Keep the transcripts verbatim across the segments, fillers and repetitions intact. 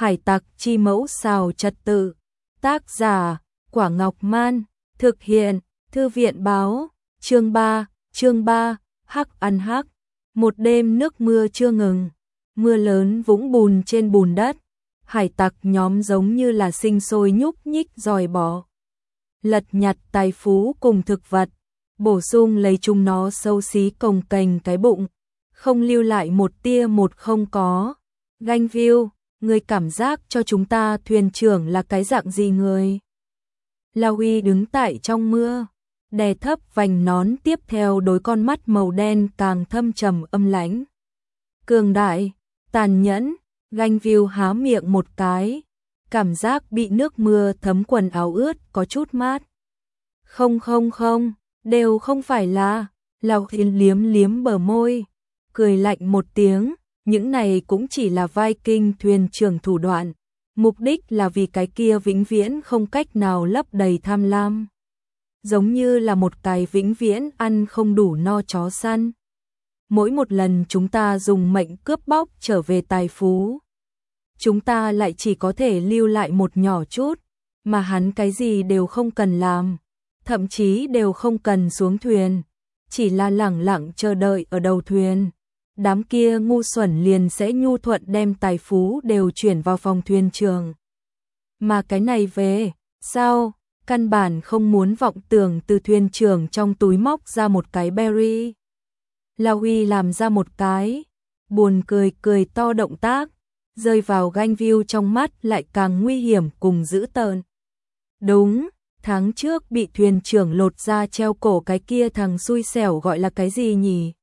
Hải tặc chi mẫu xào trật tự. Tác giả, Quả Ngọc Man. Thực hiện, Thư viện báo. Chương ba, chương ba, hắc ăn hắc. Một đêm nước mưa chưa ngừng. Mưa lớn vũng bùn trên bùn đất. Hải tặc nhóm giống như là sinh sôi nhúc nhích dòi bỏ. Lật nhặt tài phú cùng thực vật. Bổ sung lấy chúng nó xâu xí cồng kềnh cái bụng. Không lưu lại một tia một không có. Ganh view, người cảm giác cho chúng ta thuyền trưởng là cái dạng gì người? La Huy đứng tại trong mưa, đè thấp vành nón tiếp theo đôi con mắt màu đen càng thâm trầm âm lãnh. Cường đại, tàn nhẫn, ganh view há miệng một cái, cảm giác bị nước mưa thấm quần áo ướt có chút mát. Không không không, đều không phải là, La Huy liếm liếm bờ môi, cười lạnh một tiếng, những này cũng chỉ là Viking thuyền trưởng thủ đoạn. Mục đích là vì cái kia vĩnh viễn không cách nào lấp đầy tham lam. Giống như là một cái vĩnh viễn ăn không đủ no chó săn. Mỗi một lần chúng ta dùng mệnh cướp bóc trở về tài phú, chúng ta lại chỉ có thể lưu lại một nhỏ chút, mà hắn cái gì đều không cần làm, thậm chí đều không cần xuống thuyền, chỉ là lẳng lặng chờ đợi ở đầu thuyền. Đám kia ngu xuẩn liền sẽ nhu thuận đem tài phú đều chuyển vào phòng thuyền trưởng. Mà cái này về, sao, căn bản không muốn vọng tưởng từ thuyền trưởng trong túi móc ra một cái berry. La Huy làm ra một cái, buồn cười cười to động tác, rơi vào ganh view trong mắt lại càng nguy hiểm cùng dữ tợn. Đúng, tháng trước bị thuyền trưởng lột ra treo cổ cái kia thằng xui xẻo gọi là cái gì nhỉ?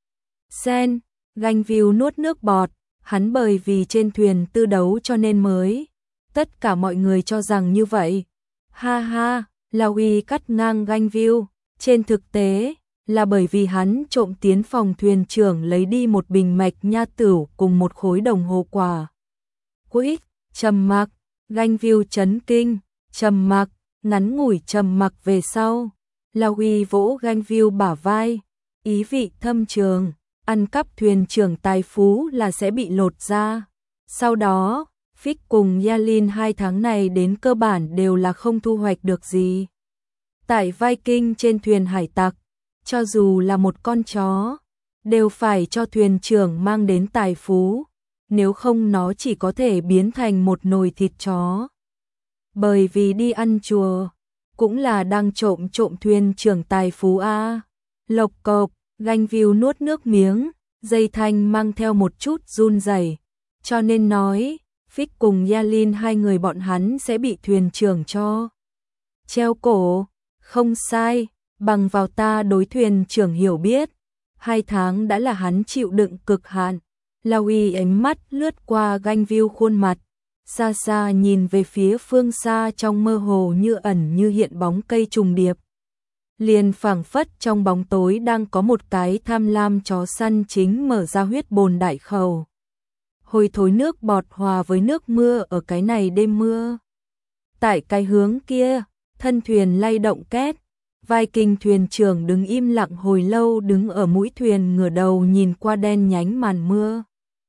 Sen. Ganh view nuốt nước bọt, hắn bởi vì trên thuyền tư đấu cho nên mới. Tất cả mọi người cho rằng như vậy. Ha ha, La Huy cắt ngang ganh view, trên thực tế là bởi vì hắn trộm tiến phòng thuyền trưởng lấy đi một bình mạch nha tửu cùng một khối đồng hồ quả. Quýt, trầm mặc, ganh view chấn kinh, trầm mặc, ngắn ngủi trầm mặc về sau. La Huy vỗ ganh view bả vai, ý vị thâm trường. Ăn cắp thuyền trưởng tài phú là sẽ bị lột ra. Sau đó, Fix cùng Yalin hai tháng này đến cơ bản đều là không thu hoạch được gì. Tại Viking trên thuyền hải tặc, cho dù là một con chó, đều phải cho thuyền trưởng mang đến tài phú, nếu không nó chỉ có thể biến thành một nồi thịt chó. Bởi vì đi ăn chùa, cũng là đang trộm trộm thuyền trưởng tài phú a. Lộc cộc. Ganh view nuốt nước miếng, dây thanh mang theo một chút run rẩy, cho nên nói, Fix cùng Yalin hai người bọn hắn sẽ bị thuyền trưởng cho treo cổ. Không sai, bằng vào ta đối thuyền trưởng hiểu biết, hai tháng đã là hắn chịu đựng cực hạn. La Huy ánh mắt lướt qua ganh view khuôn mặt, xa xa nhìn về phía phương xa trong mơ hồ như ẩn như hiện bóng cây trùng điệp. Liền phảng phất trong bóng tối đang có một cái tham lam chó săn chính mở ra huyết bồn đại khẩu. Hôi thối nước bọt hòa với nước mưa ở cái này đêm mưa. Tại cái hướng kia, thân thuyền lay động két, Viking thuyền trưởng đứng im lặng hồi lâu đứng ở mũi thuyền ngửa đầu nhìn qua đen nhánh màn mưa.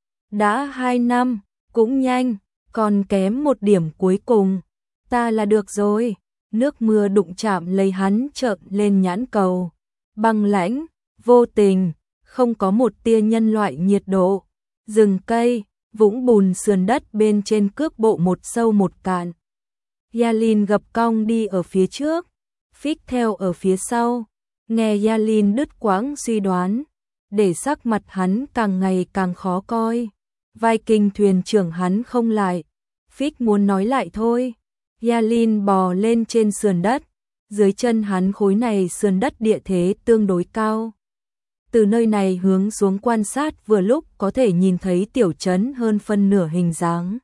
Đã hai năm, cũng nhanh, còn kém một điểm cuối cùng, ta là được rồi. Nước mưa đụng chạm lấy hắn trợn lên nhãn cầu, băng lãnh, vô tình, không có một tia nhân loại nhiệt độ. Rừng cây, vũng bùn sườn đất bên trên cước bộ một sâu một cạn. Yalin gập cong đi ở phía trước, Fix theo ở phía sau, nghe Yalin đứt quãng suy đoán, để sắc mặt hắn càng ngày càng khó coi. Viking thuyền trưởng hắn không lại, Fix muốn nói lại thôi. Yalin bò lên trên sườn đất, dưới chân hắn khối này sườn đất địa thế tương đối cao. Từ nơi này hướng xuống quan sát vừa lúc có thể nhìn thấy tiểu trấn hơn phân nửa hình dáng.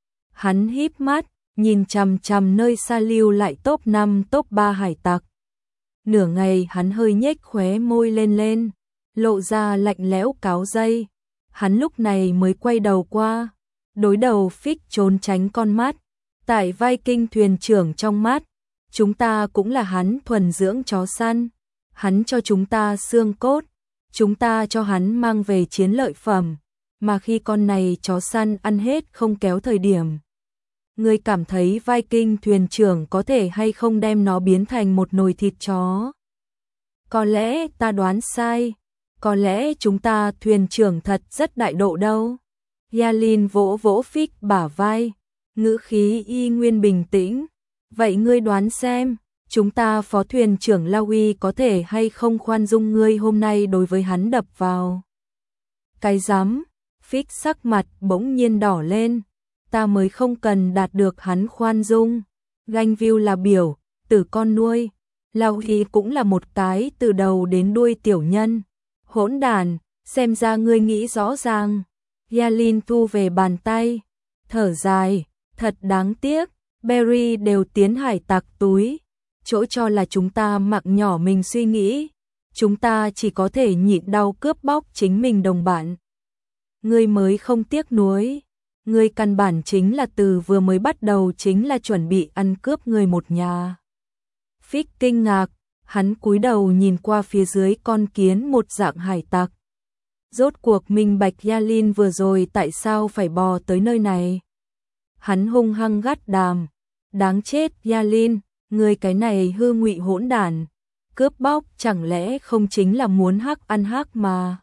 Hắn híp mắt, nhìn chằm chằm nơi xa lưu lại top năm top ba hải tặc. Nửa ngày hắn hơi nhếch khóe môi lên lên, lộ ra lạnh lẽo cáo dây. Hắn lúc này mới quay đầu qua, đối đầu Fix trốn tránh con mắt. Tại Viking thuyền trưởng trong mắt, chúng ta cũng là hắn thuần dưỡng chó săn. Hắn cho chúng ta xương cốt, chúng ta cho hắn mang về chiến lợi phẩm. mà khi con này chó săn ăn hết không kéo thời điểm. Ngươi cảm thấy Viking thuyền trưởng có thể hay không đem nó biến thành một nồi thịt chó? Có lẽ ta đoán sai, có lẽ chúng ta thuyền trưởng thật rất đại độ đâu. Yalin vỗ vỗ Fix bả vai, ngữ khí y nguyên bình tĩnh. Vậy ngươi đoán xem, chúng ta phó thuyền trưởng Lawi có thể hay không khoan dung ngươi hôm nay đối với hắn đập vào? Cái rắm, Fix sắc mặt bỗng nhiên đỏ lên. Ta mới không cần đạt được hắn khoan dung. Ganh là biểu, tử con nuôi. Lawi cũng là một cái từ đầu đến đuôi tiểu nhân. Hỗn đàn, xem ra ngươi nghĩ rõ ràng. Yalin thu về bàn tay, thở dài, thật đáng tiếc, Barry đều tiến hải tặc túi, chỗ cho là chúng ta mặc nhỏ mình suy nghĩ, chúng ta chỉ có thể nhịn đau cướp bóc chính mình đồng bạn. Ngươi mới không tiếc nuối, ngươi căn bản chính là từ vừa mới bắt đầu chính là chuẩn bị ăn cướp người một nhà. Fix kinh ngạc, hắn cúi đầu nhìn qua phía dưới con kiến một dạng hải tặc. Rốt cuộc minh bạch Yalin vừa rồi tại sao phải bò tới nơi này. Hắn hung hăng gắt đàm, đáng chết Yalin, ngươi cái này hư ngụy hỗn đản, cướp bóc chẳng lẽ không chính là muốn hắc ăn hắc mà.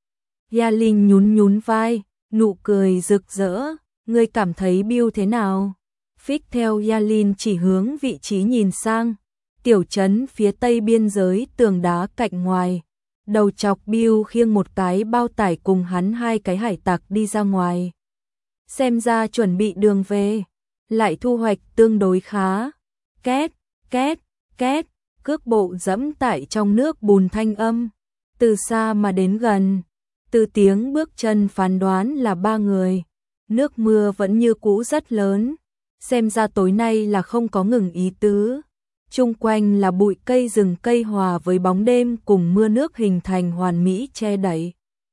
Yalin nhún nhún vai, nụ cười rực rỡ, ngươi cảm thấy Bill thế nào? Fix theo Yalin chỉ hướng vị trí nhìn sang, tiểu trấn phía tây biên giới tường đá cạnh ngoài. Đầu chọc Bill khiêng một cái bao tải cùng hắn hai cái hải tặc đi ra ngoài. Xem ra chuẩn bị đường về, lại thu hoạch tương đối khá. Két, két, két, cước bộ dẫm tại trong nước bùn thanh âm, từ xa mà đến gần. Từ tiếng bước chân phán đoán là ba người. Nước mưa vẫn như cũ rất lớn, xem ra tối nay là không có ngừng ý tứ. Chung quanh là bụi cây rừng cây hòa với bóng đêm cùng mưa nước hình thành hoàn mỹ che đậy.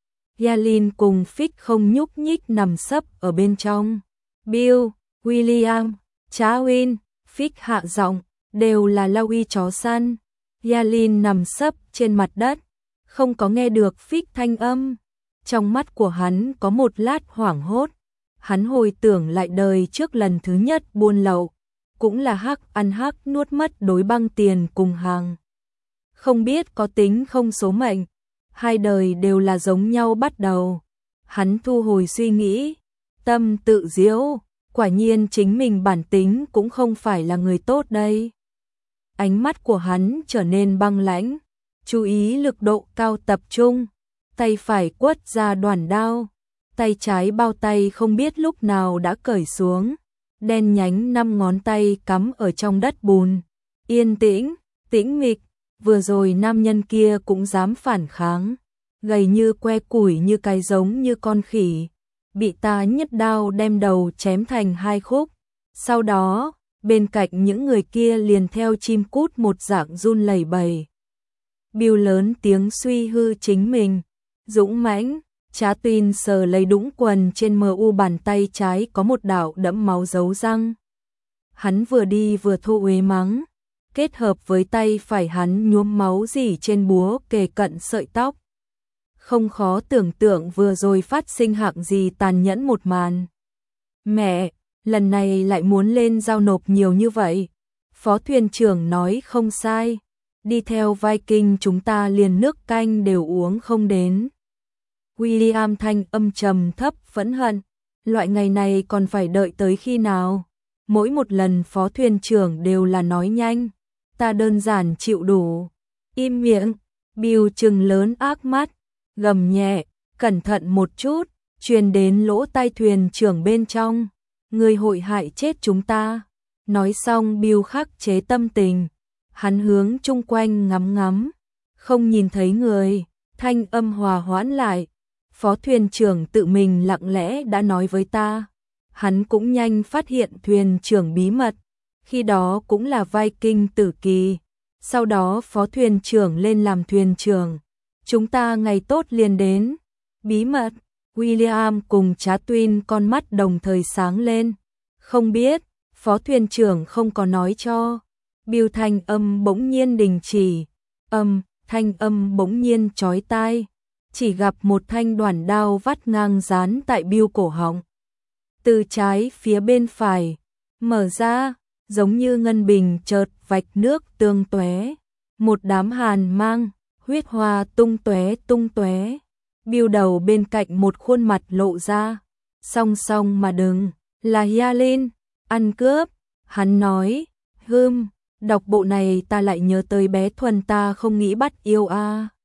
Yalin cùng Fix không nhúc nhích nằm sấp ở bên trong. Bill, William, Chawin, Fix hạ giọng, đều là Lawi chó săn. Yalin nằm sấp trên mặt đất, không có nghe được Fix thanh âm. Trong mắt của hắn có một lát hoảng hốt. Hắn hồi tưởng lại đời trước lần thứ nhất buôn lậu, cũng là hắc ăn hắc nuốt mất đối băng tiền cùng hàng. Không biết có tính không số mệnh, hai đời đều là giống nhau bắt đầu. Hắn thu hồi suy nghĩ, tâm tự giễu, quả nhiên chính mình bản tính cũng không phải là người tốt đây. Ánh mắt của hắn trở nên băng lãnh, chú ý lực độ cao tập trung, tay phải quất ra đoàn đao, tay trái bao tay không biết lúc nào đã cởi xuống. Đen nhánh năm ngón tay cắm ở trong đất bùn. Yên tĩnh, tĩnh mịch, vừa rồi nam nhân kia cũng dám phản kháng. Gầy như que củi như cái giống như con khỉ. Bị ta nhất đao đem đầu chém thành hai khúc. Sau đó, bên cạnh những người kia liền theo chim cút một dạng run lẩy bẩy. Bill lớn tiếng suy hư chính mình. Dũng mãnh. Trá Tin sờ lấy đũng quần trên mờ u bàn tay trái có một đạo đẫm máu dấu răng. Hắn vừa đi vừa thu uế mắng, kết hợp với tay phải hắn nhuốm máu rỉ trên búa kề cận sợi tóc. Không khó tưởng tượng vừa rồi phát sinh hạng gì tàn nhẫn một màn. Mẹ, lần này lại muốn lên giao nộp nhiều như vậy. Phó thuyền trưởng nói không sai, đi theo Viking chúng ta liền nước canh đều uống không đến. William thanh âm trầm thấp phẫn hận, loại ngày này còn phải đợi tới khi nào? Mỗi một lần phó thuyền trưởng đều là nói nhanh, ta đơn giản chịu đủ. Im miệng, Bill trừng lớn ác mắt, gầm nhẹ, cẩn thận một chút, truyền đến lỗ tai thuyền trưởng bên trong. Người hội hại chết chúng ta. Nói xong Bill khắc chế tâm tình, hắn hướng chung quanh ngắm ngắm, không nhìn thấy người, thanh âm hòa hoãn lại. Phó thuyền trưởng tự mình lặng lẽ đã nói với ta. Hắn cũng nhanh phát hiện thuyền trưởng bí mật. Khi đó cũng là Viking tử kỳ. Sau đó phó thuyền trưởng lên làm thuyền trưởng. Chúng ta ngày tốt liền đến. Bí mật. William cùng Trá Twin con mắt đồng thời sáng lên. Không biết. Phó thuyền trưởng không có nói cho. Bill thanh âm bỗng nhiên đình chỉ. Âm, thanh âm bỗng nhiên chói tai. chỉ gặp một thanh đoản đao vắt ngang dán tại biêu cổ họng. Từ trái phía bên phải, mở ra, giống như ngân bình chợt vạch nước tương tóe, một đám hàn mang, huyết hoa tung tóe tung tóe. Biêu đầu bên cạnh một khuôn mặt lộ ra, song song mà đừng, là Yalin, ăn cướp, hắn nói, hưm, đọc bộ này ta lại nhớ tới bé Thuần ta không nghĩ bắt yêu a.